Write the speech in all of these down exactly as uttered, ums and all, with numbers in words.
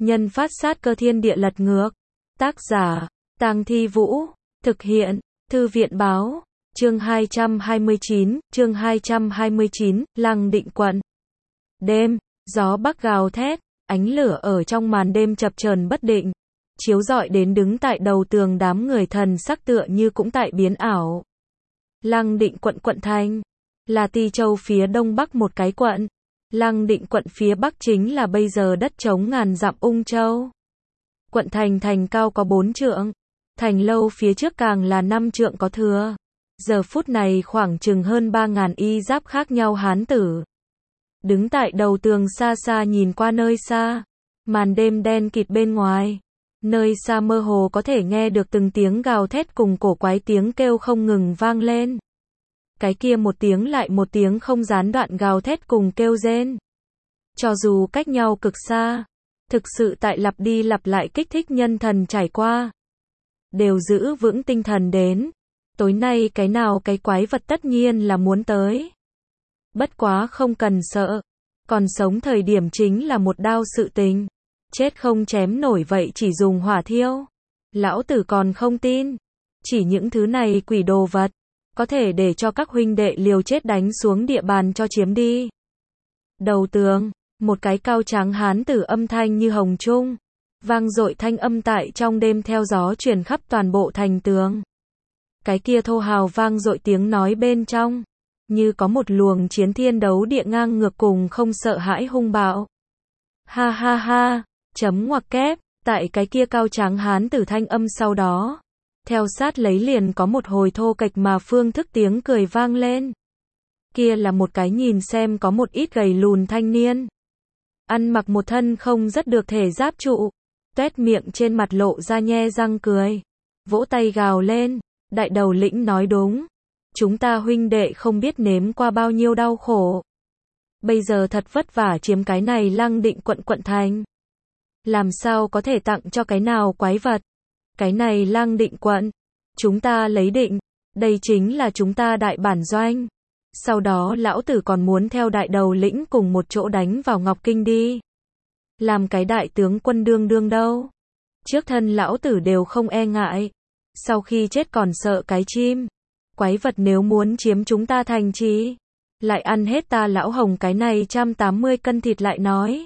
nhân phát sát cơ thiên địa lật ngược. Tác giả, Tang Thi Vũ. Thực hiện, Thư viện báo. Chương hai trăm hai mươi chín, chương hai trăm hai mươi chín, Lăng Định quận. Đêm, gió bắc gào thét, ánh lửa ở trong màn đêm chập chờn bất định, chiếu rọi đến đứng tại đầu tường đám người thần sắc tựa như cũng tại biến ảo. Lăng Định quận quận thành, là Ti Châu phía đông bắc một cái quận. Lăng Định quận phía bắc chính là bây giờ đất trống ngàn dặm Ung Châu. Quận thành thành cao có bốn trượng, thành lâu phía trước càng là năm trượng có thừa. Giờ phút này khoảng chừng hơn ba ngàn y giáp khác nhau hán tử. Đứng tại đầu tường xa xa nhìn qua nơi xa, màn đêm đen kịt bên ngoài. Nơi xa mơ hồ có thể nghe được từng tiếng gào thét cùng cổ quái tiếng kêu không ngừng vang lên. Cái kia một tiếng lại một tiếng không gián đoạn gào thét cùng kêu rên. Cho dù cách nhau cực xa, thực sự tại lặp đi lặp lại kích thích nhân thần trải qua. Đều giữ vững tinh thần đến. Tối nay cái nào cái quái vật tất nhiên là muốn tới. Bất quá không cần sợ. Còn sống thời điểm chính là một đao sự tình. Chết không chém nổi vậy chỉ dùng hỏa thiêu. Lão tử còn không tin. Chỉ những thứ này quỷ đồ vật. Có thể để cho các huynh đệ liều chết đánh xuống địa bàn cho chiếm đi. Đầu tường, một cái cao tráng hán tử âm thanh như hồng trung. Vang dội thanh âm tại trong đêm theo gió truyền khắp toàn bộ thành tường. Cái kia thô hào vang dội tiếng nói bên trong. Như có một luồng chiến thiên đấu địa ngang ngược cùng không sợ hãi hung bạo. Ha ha ha, chấm ngoặc kép, tại cái kia cao tráng hán tử thanh âm sau đó. Theo sát lấy liền có một hồi thô kệch mà phương thức tiếng cười vang lên. Kia là một cái nhìn xem có một ít gầy lùn thanh niên. Ăn mặc một thân không rất được thể giáp trụ. Tuét miệng trên mặt lộ ra nhe răng cười. Vỗ tay gào lên. Đại đầu lĩnh nói đúng. Chúng ta huynh đệ không biết nếm qua bao nhiêu đau khổ. Bây giờ thật vất vả chiếm cái này Lăng Định quận quận thành. Làm sao có thể tặng cho cái nào quái vật. Cái này Lăng Định quận. Chúng ta lấy định. Đây chính là chúng ta đại bản doanh. Sau đó lão tử còn muốn theo đại đầu lĩnh cùng một chỗ đánh vào Ngọc Kinh đi. Làm cái đại tướng quân đương đương đâu. Trước thân lão tử đều không e ngại. Sau khi chết còn sợ cái chim. Quái vật nếu muốn chiếm chúng ta thành trì. Lại ăn hết ta lão hồng cái này một trăm tám mươi cân thịt lại nói.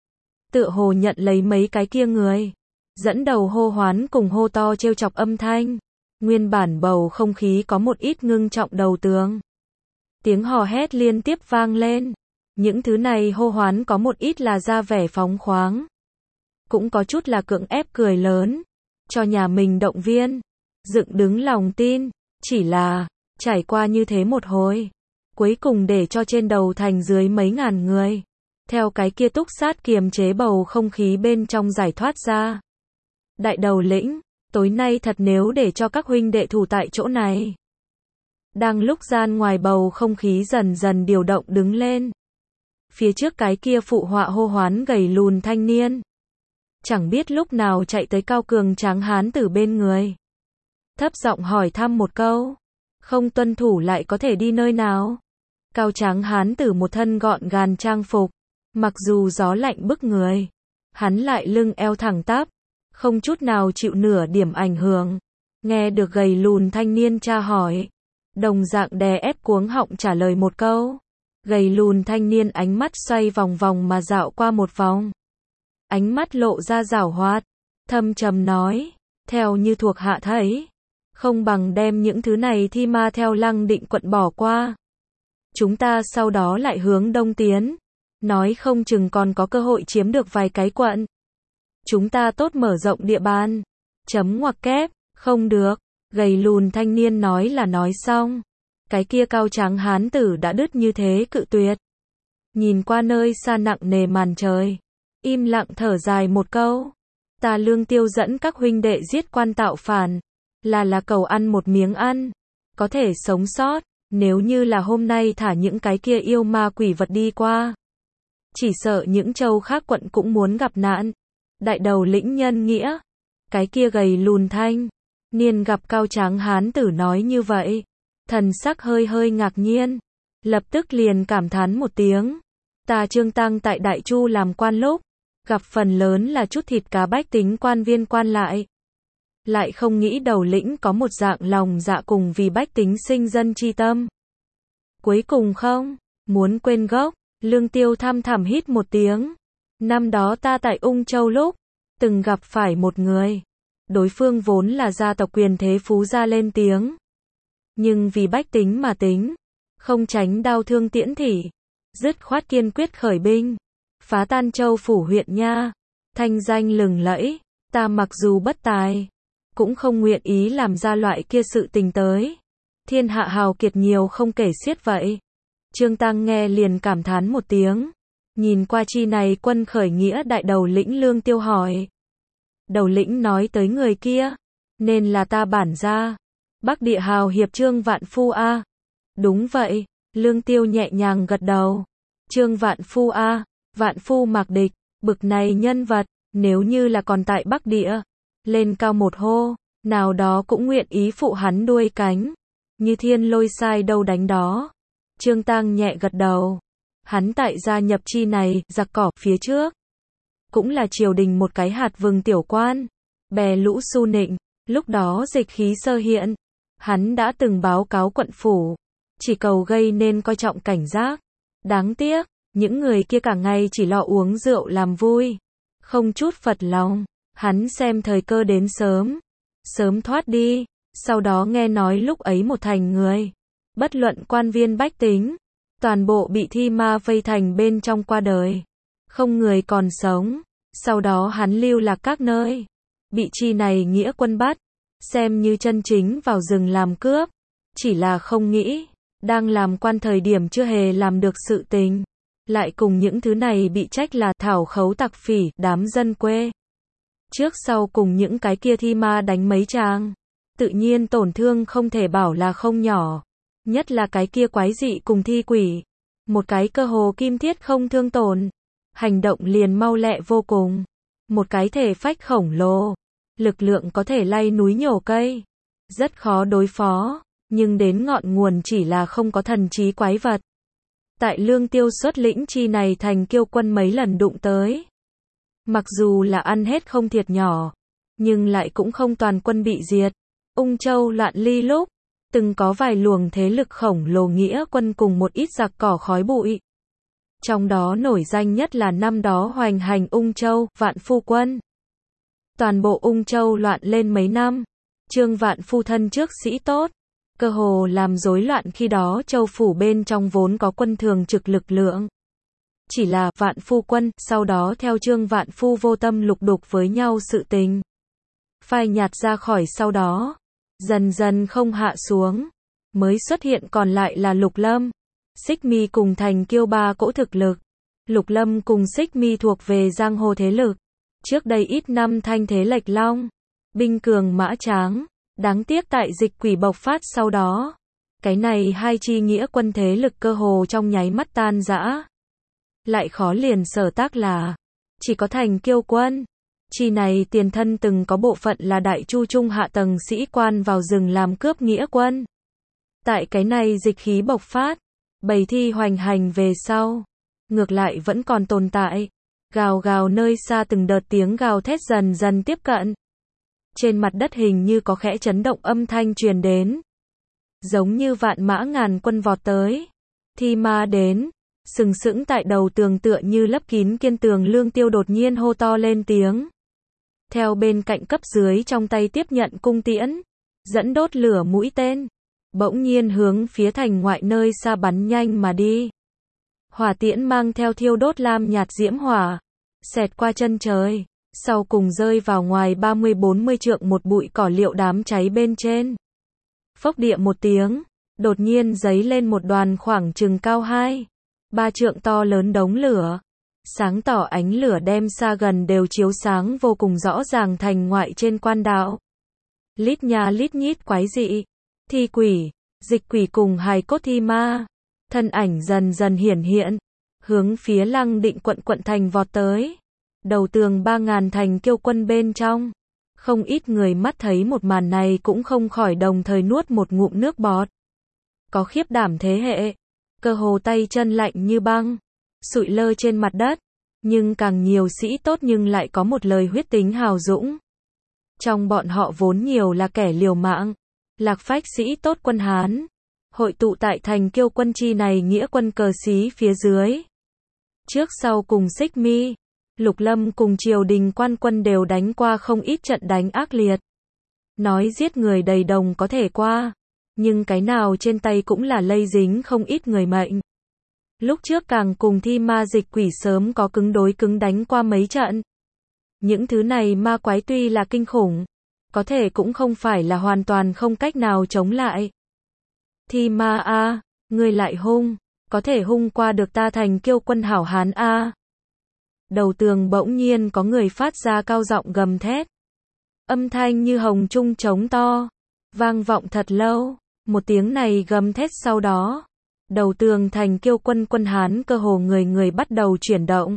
Tựa hồ nhận lấy mấy cái kia người. Dẫn đầu hô hoán cùng hô to trêu chọc âm thanh. Nguyên bản bầu không khí có một ít ngưng trọng đầu tường. Tiếng hò hét liên tiếp vang lên. Những thứ này hô hoán có một ít là ra vẻ phóng khoáng. Cũng có chút là cưỡng ép cười lớn. Cho nhà mình động viên. Dựng đứng lòng tin. Chỉ là, trải qua như thế một hồi. Cuối cùng để cho trên đầu thành dưới mấy ngàn người. Theo cái kia túc sát kiềm chế bầu không khí bên trong giải thoát ra. Đại đầu lĩnh, tối nay thật nếu để cho các huynh đệ thủ tại chỗ này. Đang lúc gian ngoài bầu không khí dần dần điều động đứng lên. Phía trước cái kia phụ họa hô hoán gầy lùn thanh niên. Chẳng biết lúc nào chạy tới cao cường tráng hán tử bên người. Thấp giọng hỏi thăm một câu. Không tuân thủ lại có thể đi nơi nào. Cao tráng hán tử một thân gọn gàng trang phục. Mặc dù gió lạnh bức người. Hắn lại lưng eo thẳng tắp. Không chút nào chịu nửa điểm ảnh hưởng. Nghe được gầy lùn thanh niên tra hỏi. Đồng dạng đè ép cuống họng trả lời một câu. Gầy lùn thanh niên ánh mắt xoay vòng vòng mà dạo qua một vòng. Ánh mắt lộ ra giảo hoạt. Thâm trầm nói. Theo như thuộc hạ thấy. Không bằng đem những thứ này thi ma theo Lăng Định quận bỏ qua. Chúng ta sau đó lại hướng đông tiến. Nói không chừng còn có cơ hội chiếm được vài cái quận. Chúng ta tốt mở rộng địa bàn. Chấm ngoặc kép, không được. Gầy lùn thanh niên nói là nói xong. Cái kia cao tráng hán tử đã đứt như thế cự tuyệt. Nhìn qua nơi xa nặng nề màn trời. Im lặng thở dài một câu. Ta Lương Tiêu dẫn các huynh đệ giết quan tạo phản. Là là cầu ăn một miếng ăn. Có thể sống sót. Nếu như là hôm nay thả những cái kia yêu ma quỷ vật đi qua. Chỉ sợ những châu khác quận cũng muốn gặp nạn. Đại đầu lĩnh nhân nghĩa. Cái kia gầy lùn thanh niên gặp cao tráng hán tử nói như vậy. Thần sắc hơi hơi ngạc nhiên. Lập tức liền cảm thán một tiếng. Ta Trương Tăng tại Đại Chu làm quan lúc. gặp phần lớn là chút thịt cá bách tính quan viên quan lại. Lại không nghĩ đầu lĩnh có một dạng lòng dạ cùng vì bách tính sinh dân chi tâm. Cuối cùng không, muốn quên gốc, Lương Tiêu thăm thẳm hít một tiếng. Năm đó ta tại Ung Châu lúc, từng gặp phải một người. Đối phương vốn là gia tộc quyền thế phú gia lên tiếng. Nhưng vì bách tính mà tính, không tránh đau thương tiễn thỉ, dứt khoát kiên quyết khởi binh, phá tan Châu phủ huyện nha, thanh danh lừng lẫy, ta mặc dù bất tài, cũng không nguyện ý làm ra loại kia sự tình tới. Thiên hạ hào kiệt nhiều không kể xiết vậy. Trương Tăng nghe liền cảm thán một tiếng, nhìn qua chi này quân khởi nghĩa đại đầu lĩnh Lương Tiêu hỏi. Đầu lĩnh nói tới người kia, nên là ta bản gia, Bắc địa hào hiệp Trương Vạn Phu a. Đúng vậy, Lương Tiêu nhẹ nhàng gật đầu. Trương Vạn Phu a, Vạn Phu Mạc Địch, bực này nhân vật, nếu như là còn tại Bắc địa, lên cao một hô, nào đó cũng nguyện ý phụ hắn đuôi cánh, như thiên lôi sai đâu đánh đó. Trương Tăng nhẹ gật đầu, hắn tại gia nhập chi này, giặc cỏ, phía trước, cũng là triều đình một cái hạt vừng tiểu quan, bè lũ su nịnh, lúc đó dịch khí sơ hiện, hắn đã từng báo cáo quận phủ, chỉ cầu gây nên coi trọng cảnh giác. Đáng tiếc, những người kia cả ngày chỉ lo uống rượu làm vui, không chút phật lòng, hắn xem thời cơ đến sớm, sớm thoát đi, sau đó nghe nói lúc ấy một thành người, bất luận quan viên bách tính, toàn bộ bị thi ma vây thành bên trong qua đời, không người còn sống, sau đó hắn lưu lạc các nơi, bị chi này nghĩa quân bắt, xem như chân chính vào rừng làm cướp, chỉ là không nghĩ, đang làm quan thời điểm chưa hề làm được sự tình, lại cùng những thứ này bị trách là thảo khấu tặc phỉ, đám dân quê. Trước sau cùng những cái kia thi ma đánh mấy tràng, tự nhiên tổn thương không thể bảo là không nhỏ, nhất là cái kia quái dị cùng thi quỷ, một cái cơ hồ kim thiết không thương tổn, hành động liền mau lẹ vô cùng, một cái thể phách khổng lồ, lực lượng có thể lay núi nhổ cây, rất khó đối phó, nhưng đến ngọn nguồn chỉ là không có thần trí quái vật. Tại Lương Tiêu xuất lĩnh chi này thành kiêu quân mấy lần đụng tới, mặc dù là ăn hết không thiệt nhỏ, nhưng lại cũng không toàn quân bị diệt. Ung Châu loạn ly lúc, từng có vài luồng thế lực khổng lồ nghĩa quân cùng một ít giặc cỏ khói bụi. Trong đó nổi danh nhất là năm đó hoành hành Ung Châu, Vạn Phu quân. Toàn bộ Ung Châu loạn lên mấy năm, Trương Vạn Phu thân trước sĩ tốt, cơ hồ làm rối loạn khi đó châu phủ bên trong vốn có quân thường trực lực lượng. Chỉ là Vạn Phu quân, sau đó theo Trương Vạn Phu vô tâm lục đục với nhau sự tình, phai nhạt ra khỏi sau đó, dần dần không hạ xuống, mới xuất hiện còn lại là Lục Lâm, Xích Mi cùng thành kiêu ba cỗ thực lực. Lục Lâm cùng Xích Mi thuộc về giang hồ thế lực, trước đây ít năm thanh thế lệch long, binh cường mã tráng, đáng tiếc tại dịch quỷ bộc phát sau đó, cái này hai chi nghĩa quân thế lực cơ hồ trong nháy mắt tan rã. Lại khó liền sở tác là, chỉ có thành kiêu quân. Chi này tiền thân từng có bộ phận là đại chu trung hạ tầng sĩ quan vào rừng làm cướp nghĩa quân. Tại cái này dịch khí bộc phát, bầy thi hoành hành về sau, ngược lại vẫn còn tồn tại. Gào gào nơi xa từng đợt tiếng gào thét dần dần tiếp cận. Trên mặt đất hình như có khẽ chấn động âm thanh truyền đến. Giống như vạn mã ngàn quân vọt tới. Thi ma đến, sừng sững tại đầu tường tựa như lấp kín kiên tường. Lương Tiêu đột nhiên hô to lên tiếng. Theo bên cạnh cấp dưới trong tay tiếp nhận cung tiễn, dẫn đốt lửa mũi tên, bỗng nhiên hướng phía thành ngoại nơi xa bắn nhanh mà đi. Hỏa tiễn mang theo thiêu đốt lam nhạt diễm hỏa, xẹt qua chân trời, sau cùng rơi vào ngoài ba mươi bốn mươi trượng một bụi cỏ liệu đám cháy bên trên. Phốc địa một tiếng, đột nhiên giấy lên một đoàn khoảng chừng cao hai, ba trượng to lớn đống lửa. Sáng tỏ ánh lửa đem xa gần đều chiếu sáng vô cùng rõ ràng thành ngoại trên quan đạo. Lít nha lít nhít quái dị, thi quỷ, dịch quỷ cùng hài cốt thi ma, thân ảnh dần dần hiển hiện, hướng phía Lăng Định quận quận thành vọt tới. Đầu tường ba ngàn thành kiêu quân bên trong, không ít người mắt thấy một màn này cũng không khỏi đồng thời nuốt một ngụm nước bọt. Có khiếp đảm thế hệ, cơ hồ tay chân lạnh như băng, sụi lơ trên mặt đất, Nhưng càng nhiều sĩ tốt nhưng lại có một lời huyết tính hào dũng. Trong bọn họ vốn nhiều là kẻ liều mạng, lạc phách sĩ tốt quân Hán, hội tụ tại thành Kiêu quân chi này nghĩa quân cờ xí phía dưới. Trước sau cùng xích mi, Lục Lâm cùng triều đình quan quân đều đánh qua không ít trận đánh ác liệt. Nói giết người đầy đồng có thể qua, nhưng cái nào trên tay cũng là lây dính không ít người mệnh. Lúc trước càng cùng thi ma dịch quỷ sớm có cứng đối cứng đánh qua mấy trận. Những thứ này ma quái tuy là kinh khủng, có thể cũng không phải là hoàn toàn không cách nào chống lại. Thi ma a, ngươi lại hung, có thể hung qua được ta thành Kiêu quân hảo hán a. Đầu tường bỗng nhiên có người phát ra cao giọng gầm thét. Âm thanh như hồng trung trống to, vang vọng thật lâu, một tiếng này gầm thét sau đó. Đầu tường thành Kiêu quân quân Hán cơ hồ người người bắt đầu chuyển động.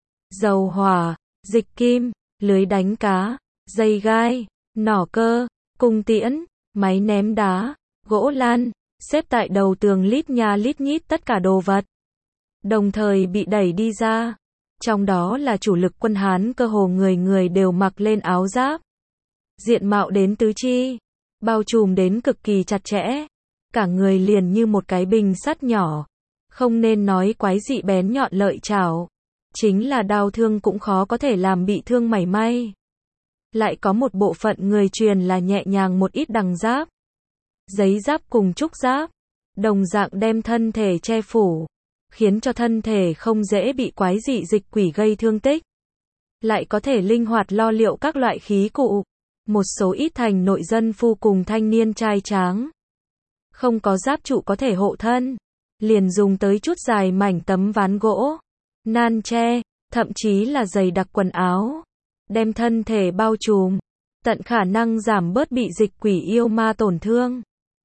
Dầu hỏa, dịch kim, lưới đánh cá, dây gai, nỏ cơ, cung tiễn, máy ném đá, gỗ lan, xếp tại đầu tường lít nha lít nhít tất cả đồ vật. Đồng thời bị đẩy đi ra. Trong đó là chủ lực quân Hán cơ hồ người người đều mặc lên áo giáp. Diện mạo đến tứ chi, bao trùm đến cực kỳ chặt chẽ. Cả người liền như một cái bình sắt nhỏ. Không nên nói quái dị bén nhọn lợi chảo. Chính là đao thương cũng khó có thể làm bị thương mảy may. Lại có một bộ phận người truyền là nhẹ nhàng một ít đằng giáp. Giấy giáp cùng trúc giáp. Đồng dạng đem thân thể che phủ. Khiến cho thân thể không dễ bị quái dị dịch quỷ gây thương tích. Lại có thể linh hoạt lo liệu các loại khí cụ. Một số ít thành nội dân phu cùng thanh niên trai tráng. Không có giáp trụ có thể hộ thân. Liền dùng tới chút dài mảnh tấm ván gỗ, nan tre, thậm chí là dày đặc quần áo. Đem thân thể bao trùm. Tận khả năng giảm bớt bị dịch quỷ yêu ma tổn thương.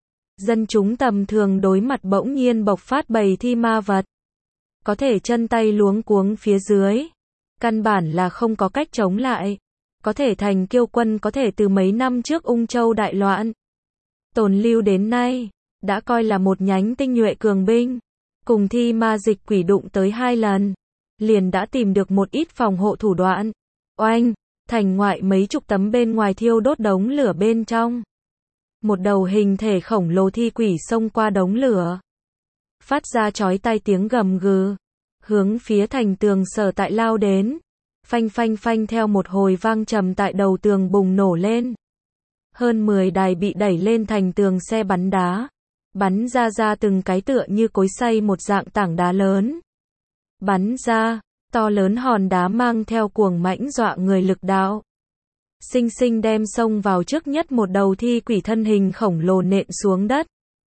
Dân chúng tầm thường đối mặt bỗng nhiên bộc phát bầy thi ma vật. Có thể chân tay luống cuống phía dưới. Căn bản là không có cách chống lại. Có thể thành Kiêu quân có thể từ mấy năm trước Ung Châu đại loạn. Tồn lưu đến nay. Đã coi là một nhánh tinh nhuệ cường binh. Cùng thi ma dịch quỷ đụng tới hai lần. Liền đã tìm được một ít phòng hộ thủ đoạn. Oanh, thành ngoại mấy chục tấm bên ngoài thiêu đốt đống lửa bên trong. Một đầu hình thể khổng lồ thi quỷ xông qua đống lửa. Phát ra chói tai tiếng gầm gừ. Hướng phía thành tường sở tại lao đến. Phanh phanh phanh theo một hồi vang trầm tại đầu tường bùng nổ lên. Hơn mười đài bị đẩy lên thành tường xe bắn đá. Bắn ra ra từng cái tựa như cối xay một dạng tảng đá lớn. Bắn ra, to lớn hòn đá mang theo cuồng mãnh dọa người lực đạo. Sinh sinh đem xông vào trước nhất một đầu thi quỷ thân hình khổng lồ nện xuống đất.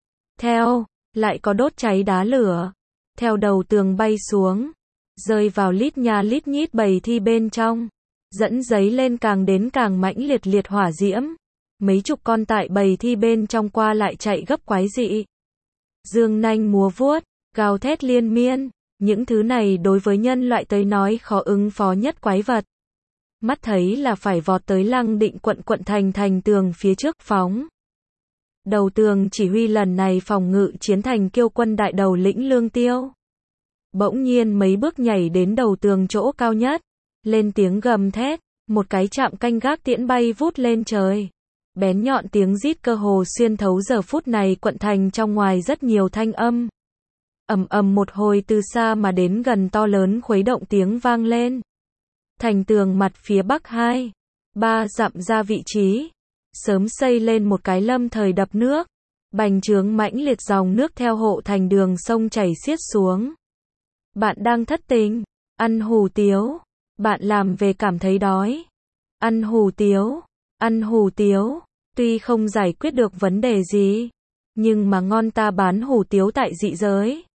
Theo, lại có đốt cháy đá lửa. Theo đầu tường bay xuống. Rơi vào lít nha lít nhít bầy thi bên trong. Dẫn giấy lên càng đến càng mãnh liệt liệt hỏa diễm. Mấy chục con tại bầy thi bên trong qua lại chạy gấp quái dị. Dương nanh múa vuốt, gào thét liên miên. Những thứ này đối với nhân loại tới nói khó ứng phó nhất quái vật. Mắt thấy là phải vọt tới Lăng Định quận quận thành thành tường phía trước phóng. Đầu tường chỉ huy lần này phòng ngự chiến thành Kiêu quân đại đầu lĩnh Lương Tiêu. Bỗng nhiên mấy bước nhảy đến đầu tường chỗ cao nhất. Lên tiếng gầm thét, một cái chạm canh gác tiễn bay vút lên trời. Bén nhọn tiếng rít cơ hồ xuyên thấu giờ phút này quận thành trong ngoài rất nhiều thanh âm. Ầm ầm một hồi từ xa mà đến gần to lớn khuấy động tiếng vang lên. Thành tường mặt phía bắc hai, ba dặm ra vị trí. Sớm xây lên một cái lâm thời đập nước. Bành trướng mãnh liệt dòng nước theo hộ thành đường sông chảy xiết xuống. Bạn đang thất tình, ăn hủ tiếu. Bạn làm về cảm thấy đói. Ăn hủ tiếu, ăn hủ tiếu. Tuy không giải quyết được vấn đề gì, nhưng mà ngon ta bán hủ tiếu tại dị giới.